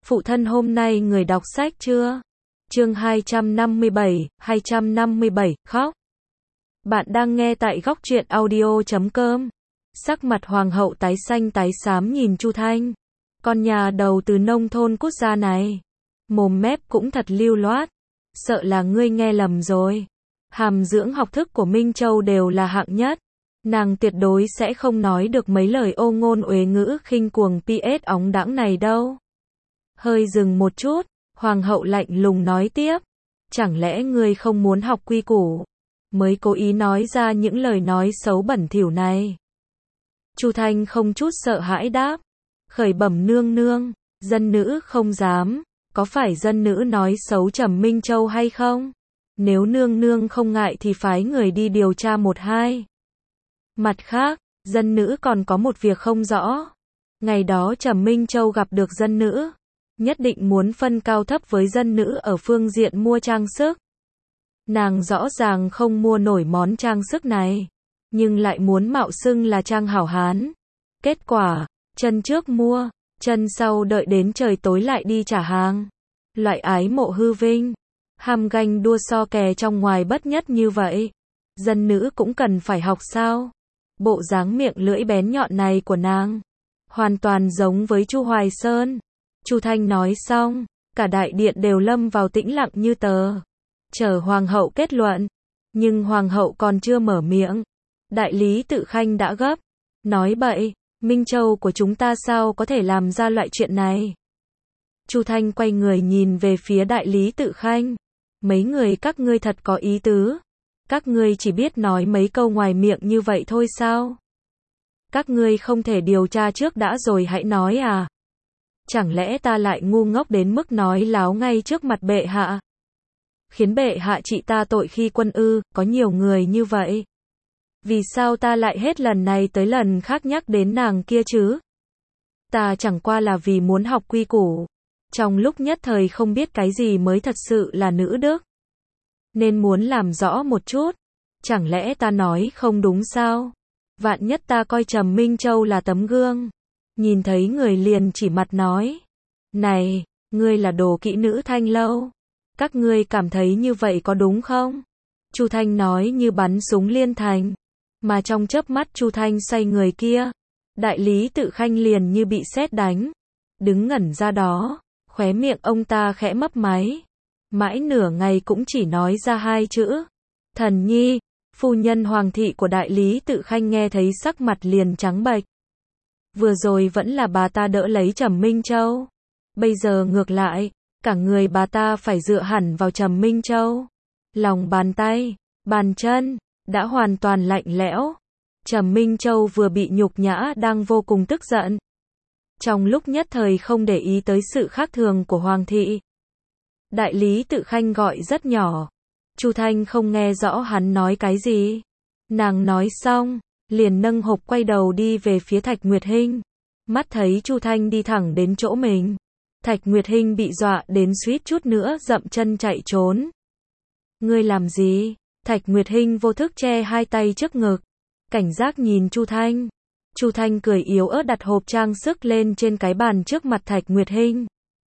Phụ thân hôm nay người đọc sách chưa? Chương 257, khóc. Bạn đang nghe tại Góc Truyện Audio.com. Sắc mặt hoàng hậu tái xanh tái xám nhìn Chu Thanh. Con nhà đầu từ nông thôn quốc gia này. Mồm mép cũng thật lưu loát. Sợ là ngươi nghe lầm rồi. Hàm dưỡng học thức của Minh Châu đều là hạng nhất. Nàng tuyệt đối sẽ không nói được mấy lời ô ngôn uế ngữ khinh cuồng PS óng đãng này đâu. Hơi dừng một chút, hoàng hậu lạnh lùng nói tiếp. Chẳng lẽ ngươi không muốn học quy củ, mới cố ý nói ra những lời nói xấu bẩn thỉu này? Chu Thanh không chút sợ hãi đáp. Khởi bẩm nương nương, dân nữ không dám. Có phải dân nữ nói xấu Trầm Minh Châu hay không? Nếu nương nương không ngại thì phái người đi điều tra một hai. Mặt khác, dân nữ còn có một việc không rõ. Ngày đó Trầm Minh Châu gặp được dân nữ, nhất định muốn phân cao thấp với dân nữ ở phương diện mua trang sức. Nàng rõ ràng không mua nổi món trang sức này, nhưng lại muốn mạo xưng là trang hảo hán. Kết quả, chân trước mua, chân sau đợi đến trời tối lại đi trả hàng. Loại ái mộ hư vinh, ham ganh đua so kè trong ngoài bất nhất như vậy, dân nữ cũng cần phải học sao? Bộ dáng miệng lưỡi bén nhọn này của nàng, hoàn toàn giống với Chu Hoài Sơn. Chu Thanh nói xong, cả đại điện đều lâm vào tĩnh lặng như tờ, chờ hoàng hậu kết luận. Nhưng hoàng hậu còn chưa mở miệng, đại lý Tự Khanh đã gấp, nói bậy, Minh Châu của chúng ta sao có thể làm ra loại chuyện này? Chu Thanh quay người nhìn về phía đại lý Tự Khanh. Mấy người các ngươi thật có ý tứ. Các ngươi chỉ biết nói mấy câu ngoài miệng như vậy thôi sao? Các ngươi không thể điều tra trước đã rồi hãy nói à? Chẳng lẽ ta lại ngu ngốc đến mức nói láo ngay trước mặt bệ hạ? Khiến bệ hạ trị ta tội khi quân ư? Có nhiều người như vậy. Vì sao ta lại hết lần này tới lần khác nhắc đến nàng kia chứ? Ta chẳng qua là vì muốn học quy củ. Trong lúc nhất thời không biết cái gì mới thật sự là nữ đức, nên muốn làm rõ một chút. Chẳng lẽ ta nói không đúng sao? Vạn nhất ta coi Trầm Minh Châu là tấm gương, nhìn thấy người liền chỉ mặt nói, này, ngươi là đồ kỹ nữ Thanh Lâu. Các ngươi cảm thấy như vậy có đúng không? Chu Thanh nói như bắn súng liên thành, mà trong chớp mắt Chu Thanh xoay người kia, đại lý Tự Khanh liền như bị sét đánh, đứng ngẩn ra đó, khóe miệng ông ta khẽ mấp máy, mãi nửa ngày cũng chỉ nói ra hai chữ, thần nhi. Phu nhân hoàng thị của đại lý Tự Khanh nghe thấy sắc mặt liền trắng bệch. Vừa rồi vẫn là bà ta đỡ lấy Trầm Minh Châu, bây giờ ngược lại, cả người bà ta phải dựa hẳn vào Trầm Minh Châu. Lòng bàn tay, bàn chân đã hoàn toàn lạnh lẽo. Trầm Minh Châu vừa bị nhục nhã đang vô cùng tức giận, trong lúc nhất thời không để ý tới sự khác thường của hoàng thị. Đại lý Tự Khanh gọi rất nhỏ, Chu Thanh không nghe rõ hắn nói cái gì. Nàng nói xong, liền nâng hộp quay đầu đi về phía Thạch Nguyệt Hinh. Mắt thấy Chu Thanh đi thẳng đến chỗ mình, Thạch Nguyệt Hinh bị dọa đến suýt chút nữa dậm chân chạy trốn. Ngươi làm gì? Thạch Nguyệt Hinh vô thức che hai tay trước ngực, cảnh giác nhìn Chu Thanh. Chu Thanh cười yếu ớt đặt hộp trang sức lên trên cái bàn trước mặt Thạch Nguyệt Hinh.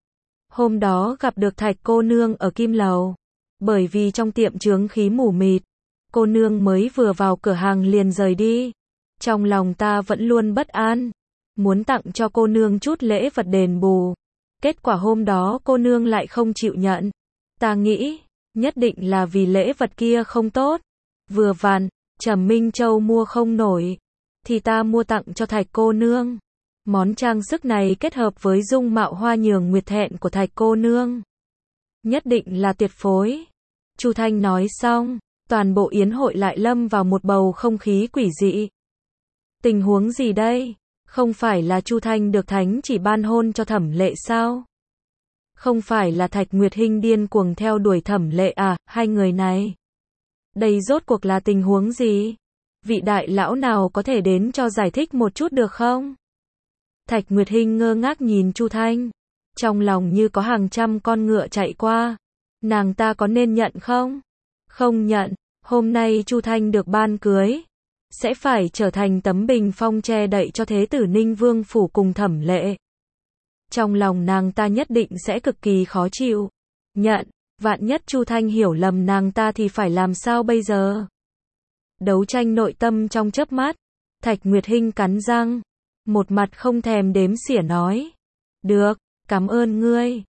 Hôm đó gặp được Thạch cô nương ở Kim Lầu, bởi vì trong tiệm chướng khí mù mịt, cô nương mới vừa vào cửa hàng liền rời đi. Trong lòng ta vẫn luôn bất an, muốn tặng cho cô nương chút lễ vật đền bù. Kết quả hôm đó cô nương lại không chịu nhận. Ta nghĩ, nhất định là vì lễ vật kia không tốt. Vừa vặn, Trầm Minh Châu mua không nổi, thì ta mua tặng cho Thạch cô nương. Món trang sức này kết hợp với dung mạo hoa nhường nguyệt thẹn của Thạch cô nương, nhất định là tuyệt phối. Chu Thanh nói xong, toàn bộ yến hội lại lâm vào một bầu không khí quỷ dị. Tình huống gì đây? Không phải là Chu Thanh được thánh chỉ ban hôn cho Thẩm Lệ sao? Không phải là Thạch Nguyệt Hinh điên cuồng theo đuổi Thẩm Lệ à? Hai người này, đây rốt cuộc là tình huống gì? Vị đại lão nào có thể đến cho giải thích một chút được không? Thạch Nguyệt Hinh ngơ ngác nhìn Chu Thanh, trong lòng như có hàng trăm con ngựa chạy qua. Nàng ta có nên nhận không? Không nhận, hôm nay Chu Thanh được ban cưới, sẽ phải trở thành tấm bình phong che đậy cho thế tử Ninh Vương phủ cùng Thẩm Lệ. Trong lòng nàng ta nhất định sẽ cực kỳ khó chịu. Nhận, vạn nhất Chu Thanh hiểu lầm nàng ta thì phải làm sao bây giờ? Đấu tranh nội tâm trong chớp mắt, Thạch Nguyệt Hinh cắn răng, một mặt không thèm đếm xỉa nói. Được, cảm ơn ngươi,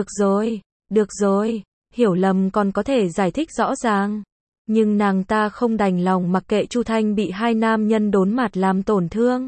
được rồi, hiểu lầm còn có thể giải thích rõ ràng. Nhưng nàng ta không đành lòng mặc kệ Chu Thanh bị hai nam nhân đốn mặt làm tổn thương.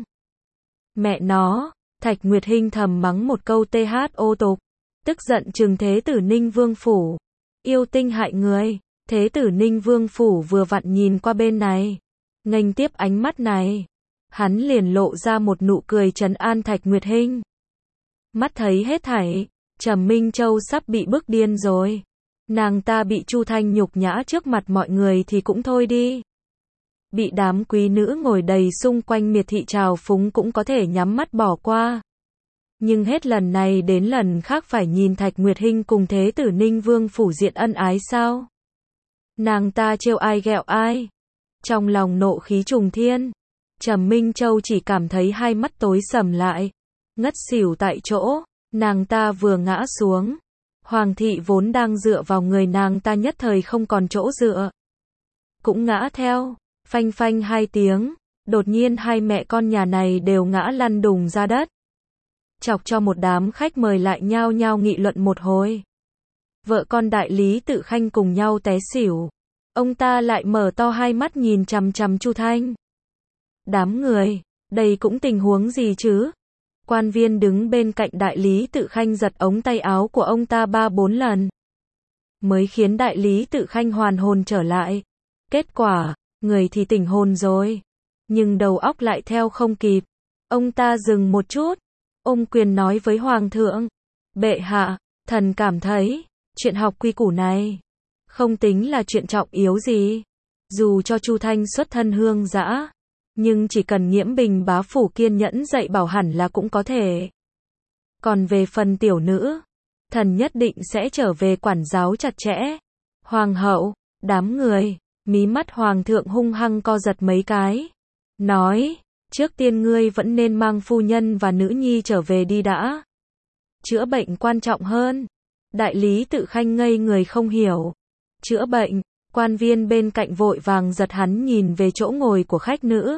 Mẹ nó, Thạch Nguyệt Hinh thầm mắng một câu THO tục, tức giận trừng Thế tử Ninh Vương Phủ. Yêu tinh hại người, Thế tử Ninh Vương Phủ vừa vặn nhìn qua bên này, nghênh tiếp ánh mắt này. Hắn liền lộ ra một nụ cười trấn an Thạch Nguyệt Hinh. Mắt thấy hết thảy, Trầm Minh Châu sắp bị bức điên rồi. Nàng ta bị Chu Thanh nhục nhã trước mặt mọi người thì cũng thôi đi. Bị đám quý nữ ngồi đầy xung quanh miệt thị trào phúng cũng có thể nhắm mắt bỏ qua. Nhưng hết lần này đến lần khác phải nhìn Thạch Nguyệt Hinh cùng Thế tử Ninh Vương Phủ diện ân ái sao? Nàng ta trêu ai ghẹo ai? Trong lòng nộ khí trùng thiên, Trầm Minh Châu chỉ cảm thấy hai mắt tối sầm lại, ngất xỉu tại chỗ. Nàng ta vừa ngã xuống, Hoàng thị vốn đang dựa vào người nàng ta nhất thời không còn chỗ dựa, cũng ngã theo. Phanh phanh hai tiếng, đột nhiên hai mẹ con nhà này đều ngã lăn đùng ra đất, chọc cho một đám khách mời lại nhao nhao nghị luận một hồi. Vợ con đại lý Tự Khanh cùng nhau té xỉu, ông ta lại mở to hai mắt nhìn chằm chằm Chu Thanh. Đám người, đây cũng tình huống gì chứ? Quan viên đứng bên cạnh đại lý Tự Khanh giật ống tay áo của ông ta 3-4 lần, mới khiến đại lý Tự Khanh hoàn hồn trở lại. Kết quả, người thì tỉnh hồn rồi, nhưng đầu óc lại theo không kịp. Ông ta dừng một chút, ôm quyền nói với Hoàng thượng. Bệ hạ, thần cảm thấy, chuyện học quy củ này, không tính là chuyện trọng yếu gì. Dù cho Chu Thanh xuất thân hương dã, nhưng chỉ cần Nghiễm Bình bá phủ kiên nhẫn dạy bảo hẳn là cũng có thể. Còn về phần tiểu nữ, thần nhất định sẽ trở về quản giáo chặt chẽ. Hoàng hậu, đám người, mí mắt Hoàng thượng hung hăng co giật mấy cái, nói, trước tiên ngươi vẫn nên mang phu nhân và nữ nhi trở về đi đã. Chữa bệnh quan trọng hơn. Đại lý Tự Khanh ngây người không hiểu. Chữa bệnh, quan viên bên cạnh vội vàng giật hắn nhìn về chỗ ngồi của khách nữ.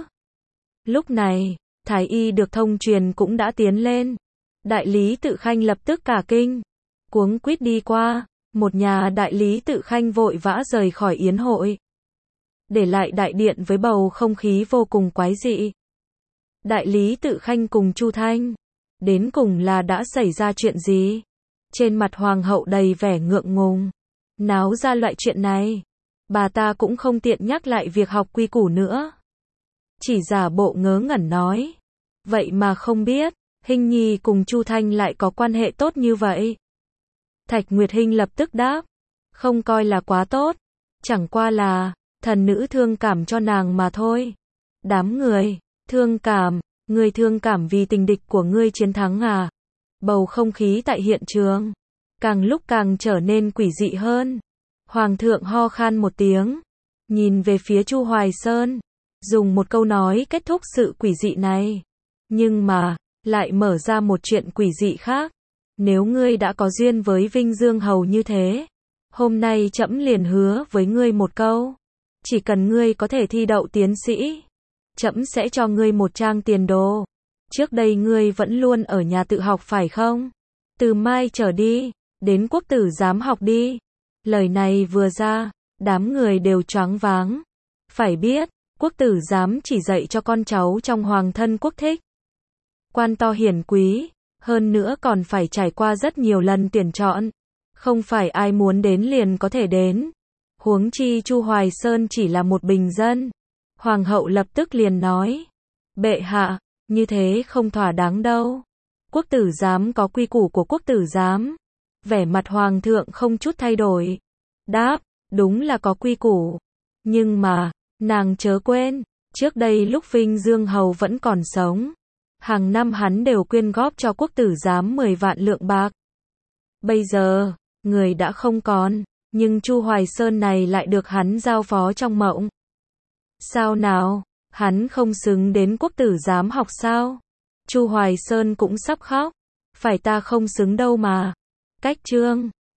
Lúc này, thái y được thông truyền cũng đã tiến lên. Đại lý Tự Khanh lập tức cả kinh, cuống quýt đi qua. Một nhà đại lý Tự Khanh vội vã rời khỏi yến hội, để lại đại điện với bầu không khí vô cùng quái dị. Đại lý Tự Khanh cùng Chu Thanh, đến cùng là đã xảy ra chuyện gì? Trên mặt hoàng hậu đầy vẻ ngượng ngùng. Náo ra loại chuyện này, bà ta cũng không tiện nhắc lại việc học quy củ nữa, chỉ giả bộ ngớ ngẩn nói, vậy mà không biết, Hinh Nhi cùng Chu Thanh lại có quan hệ tốt như vậy. Thạch Nguyệt Hinh lập tức đáp, không coi là quá tốt, chẳng qua là thần nữ thương cảm cho nàng mà thôi. Đám người, thương cảm, ngươi thương cảm vì tình địch của ngươi chiến thắng à? Bầu không khí tại hiện trường càng lúc càng trở nên quỷ dị hơn. Hoàng thượng ho khan một tiếng, nhìn về phía Chu Hoài Sơn, dùng một câu nói kết thúc sự quỷ dị này. Nhưng mà, lại mở ra một chuyện quỷ dị khác. Nếu ngươi đã có duyên với Vinh Dương Hầu như thế, hôm nay trẫm liền hứa với ngươi một câu. Chỉ cần ngươi có thể thi đậu tiến sĩ, trẫm sẽ cho ngươi một trang tiền đồ. Trước đây ngươi vẫn luôn ở nhà tự học phải không? Từ mai trở đi, đến quốc tử giám học đi. Lời này vừa ra, đám người đều choáng váng. Phải biết, quốc tử giám chỉ dạy cho con cháu trong hoàng thân quốc thích, quan to hiển quý, hơn nữa còn phải trải qua rất nhiều lần tuyển chọn. Không phải ai muốn đến liền có thể đến. Huống chi Chu Hoài Sơn chỉ là một bình dân. Hoàng hậu lập tức liền nói, bệ hạ, như thế không thỏa đáng đâu. Quốc tử giám có quy củ của quốc tử giám. Vẻ mặt hoàng thượng không chút thay đổi, đáp, đúng là có quy củ. Nhưng mà, nàng chớ quên, trước đây lúc Vinh Dương Hầu vẫn còn sống, hàng năm hắn đều quyên góp cho quốc tử giám 10 vạn lượng bạc. Bây giờ, người đã không còn, nhưng Chu Hoài Sơn này lại được hắn giao phó trong mộng. Sao nào, hắn không xứng đến quốc tử giám học sao? Chu Hoài Sơn cũng sắp khóc. Phải ta không xứng đâu mà. Cách chương